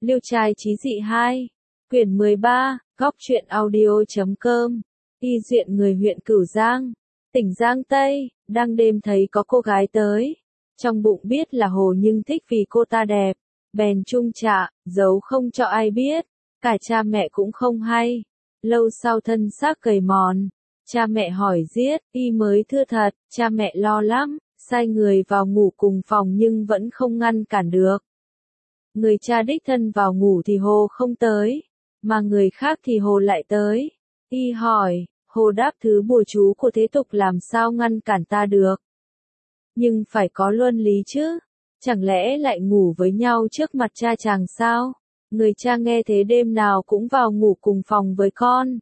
Liêu trai chí dị 2, quyển 13, góc truyện audio.com, y duyện người huyện Cửu Giang, tỉnh Giang Tây, đang đêm thấy có cô gái tới. Trong bụng biết là Hồ nhưng thích vì cô ta đẹp, bèn chung trạ, giấu không cho ai biết, cả cha mẹ cũng không hay. Lâu sau thân xác gầy mòn, cha mẹ hỏi giết, y mới thưa thật, cha mẹ lo lắm, sai người vào ngủ cùng phòng nhưng vẫn không ngăn cản được. Người cha đích thân vào ngủ thì Hồ không tới, mà người khác thì Hồ lại tới. Y hỏi, Hồ đáp thứ bùa chú của thế tục làm sao ngăn cản ta được. Nhưng phải có luân lý chứ, chẳng lẽ lại ngủ với nhau trước mặt cha chàng sao? Người cha nghe thế đêm nào cũng vào ngủ cùng phòng với con.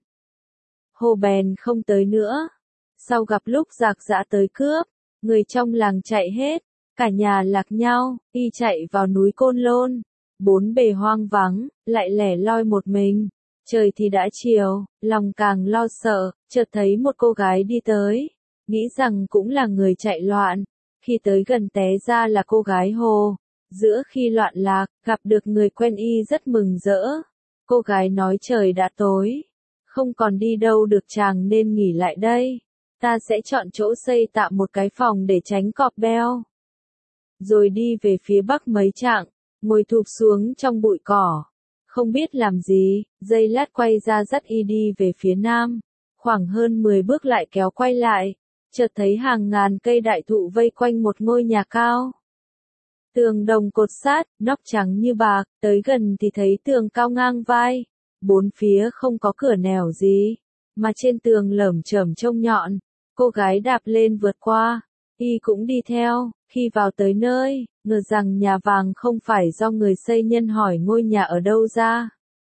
Hồ bèn không tới nữa. Sau gặp lúc giặc giã tới cướp, người trong làng chạy hết, cả nhà lạc nhau, y chạy vào núi Côn Lôn. Bốn bề hoang vắng, lại lẻ loi một mình. Trời thì đã chiều, lòng càng lo sợ, chợt thấy một cô gái đi tới, nghĩ rằng cũng là người chạy loạn. Khi tới gần té ra là cô gái Hồ. Giữa khi loạn lạc, gặp được người quen y rất mừng rỡ. Cô gái nói trời đã tối, không còn đi đâu được chàng nên nghỉ lại đây. Ta sẽ chọn chỗ xây tạm một cái phòng để tránh cọp beo. Rồi đi về phía bắc mấy chặng, ngồi thụp xuống trong bụi cỏ. Không biết làm gì, giây lát quay ra dắt y đi về phía nam. Khoảng hơn 10 bước lại kéo quay lại. Chợt thấy hàng ngàn cây đại thụ vây quanh một ngôi nhà cao. Tường đồng cột sát, nóc trắng như bạc, tới gần thì thấy tường cao ngang vai. Bốn phía không có cửa nẻo gì, mà trên tường lởm chởm trông nhọn. Cô gái đạp lên vượt qua, y cũng đi theo. Khi vào tới nơi, ngờ rằng nhà vàng không phải do người xây nhân hỏi ngôi nhà ở đâu ra.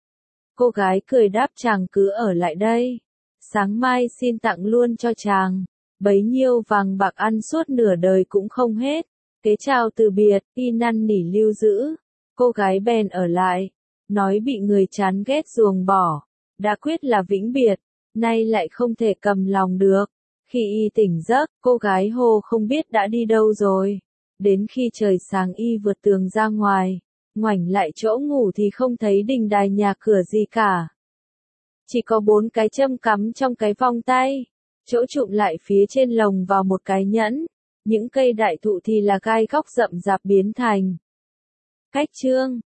Cô gái cười đáp chàng cứ ở lại đây. Sáng mai xin tặng luôn cho chàng. Bấy nhiêu vàng bạc ăn suốt nửa đời cũng không hết. Kế chào từ biệt, y năn nỉ lưu giữ. Cô gái bèn ở lại, nói bị người chán ghét ruồng bỏ. Đã quyết là vĩnh biệt, nay lại không thể cầm lòng được. Khi y tỉnh giấc, cô gái Hồ không biết đã đi đâu rồi. Đến khi trời sáng y vượt tường ra ngoài, ngoảnh lại chỗ ngủ thì không thấy đình đài nhà cửa gì cả. Chỉ có 4 cái châm cắm trong cái vòng tay. Chỗ trụm lại phía trên lồng vào một cái nhẫn. Những cây đại thụ thì là gai góc rậm rạp biến thành. Cách chương